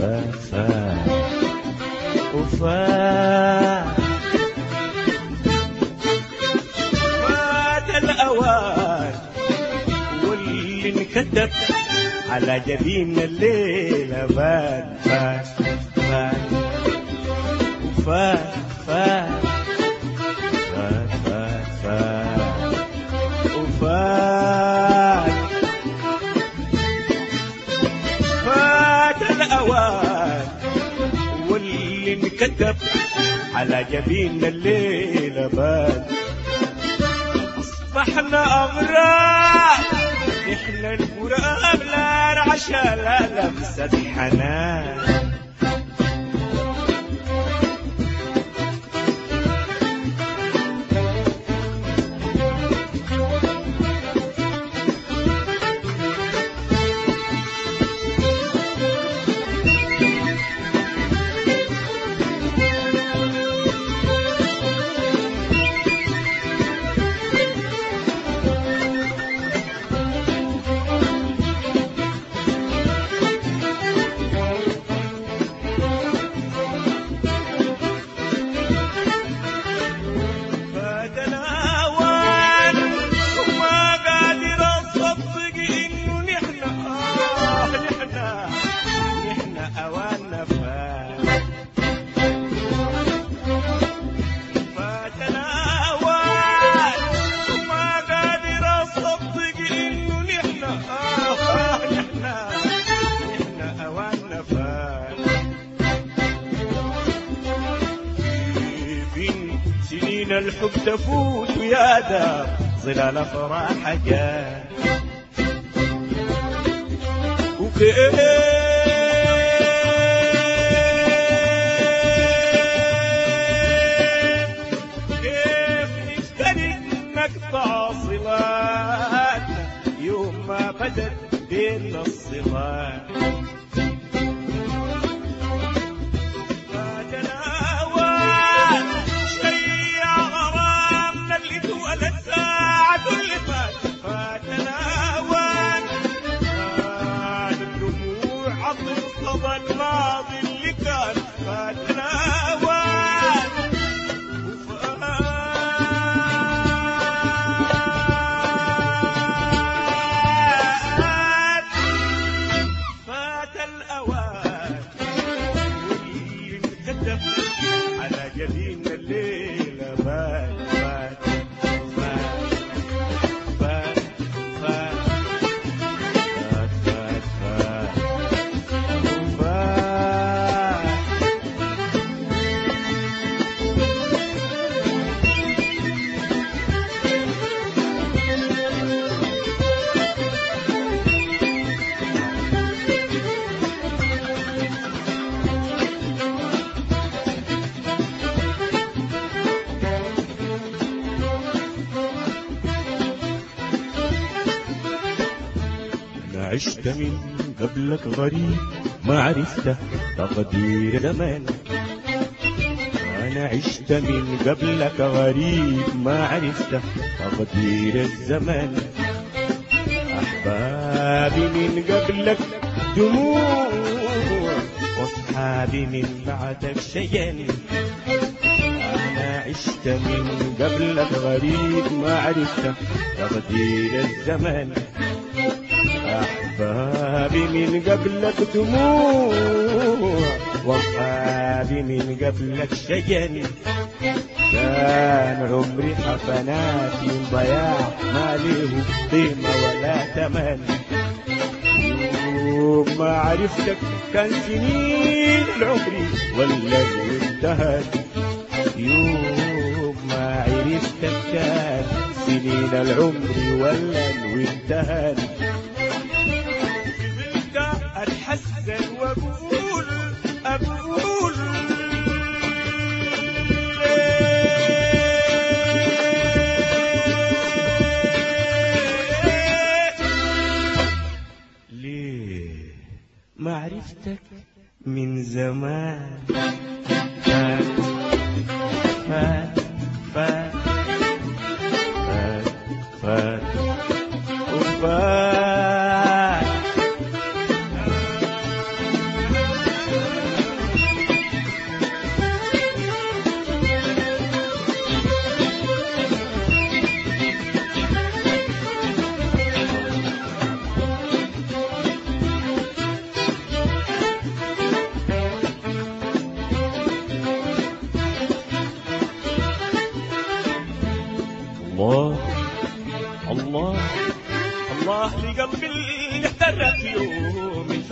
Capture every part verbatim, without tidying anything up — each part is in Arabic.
فات فات وفات فات الأوان واللي انكتب على جبين الليلة فات فات فات وفات فات فات فات فات وفات فات الأوان واللي انكتب على جبين الليلة فات أصبحنا أغراب إحنا الغراب لا رعشة لا لمسة حنان الحب تفوت ويا دار ظلال افراح جاء وكيف كيف نشتري نقطع صلات يوم ما بدت بين الصلات الماضي اللي كان فاتنا وان وفات فات الأوان واللي انكتب على جبين الليلة فات فات فات فات فات فات عشت من قبلك غريب ما عرفت تقدير زمان أنا عشت من قبلك غريب ما عرفت تقدير الزمان أحبابي من قبلك دموع وأصحابي من بعدك شيان أنا عشت من قبلك غريب ما عرفت تقدير الزمان أحبابي من قبلك دموع وأصحابي من قبلك شجن كان عمري حفنات من ضياع ما له قيمة ولا ثمن يوم ما عرفتك كان سنين العمر ولا انتهت يوم ما عرفتك كان سنين العمر ولا انتهت أتحسن وأقول أقول ليه ما عرفتك من زمان فات فات فات فات فات وفات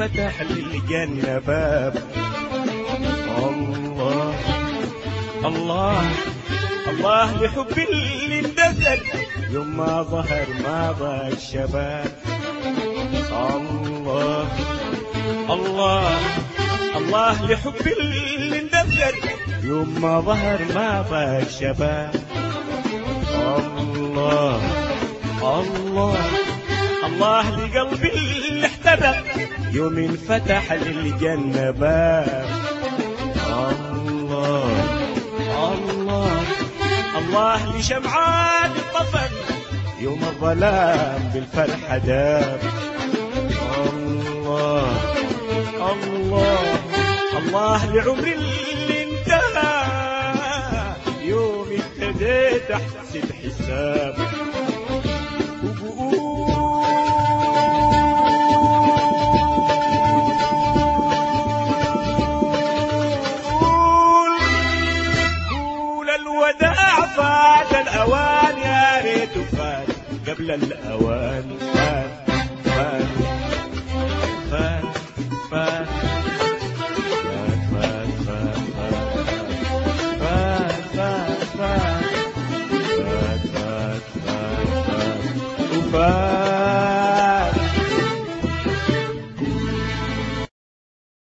فتح للجنة باب. الله الله الله لحب اللي اندثر يوم ما ظهر ما ضاق الشباب. الله الله الله لحب اللي اندثر يوم ما ظهر ما ضاق الشباب. الله الله الله لقلبي اللي احتدى يوم انفتح للجنة باب. الله الله الله لشمعات الطفل يوم الظلام بالفرحة داب. الله الله الله لعمري اللي انتهى يوم ابتديت احسب حساب. الوداع فات الأوان يا ريت فات قبل الأوان. فات فات فات فات فات فات فات فات فات فات فات فات